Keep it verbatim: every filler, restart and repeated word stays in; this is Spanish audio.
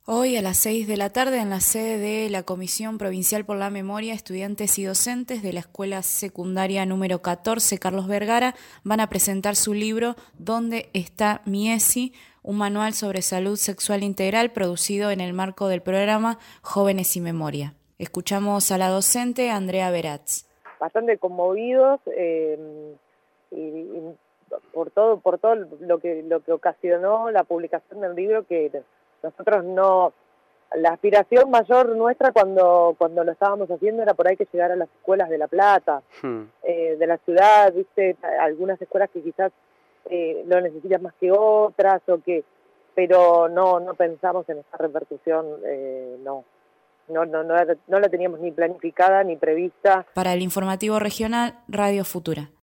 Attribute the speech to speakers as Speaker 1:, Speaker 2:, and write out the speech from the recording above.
Speaker 1: Hoy a las seis de la tarde en la sede de la Comisión Provincial por la Memoria, estudiantes y docentes de la Escuela Secundaria número catorce, Carlos Vergara, van a presentar su libro ¿Dónde está mi ESI?, un manual sobre salud sexual integral producido en el marco del programa Jóvenes y Memoria. Escuchamos a la docente Andrea Beratz.
Speaker 2: Bastante conmovidos eh, y, y por todo por todo lo que lo que ocasionó la publicación del libro, que nosotros no, la aspiración mayor nuestra cuando cuando lo estábamos haciendo era por ahí que llegara a las escuelas de La Plata, hmm. eh, de la ciudad, viste, algunas escuelas que quizás eh, lo necesitan más que otras, o que, pero no no pensamos en esta repercusión, eh, no. No, no, no, no la teníamos ni planificada ni prevista.
Speaker 1: Para el Informativo Regional, Radio Futura.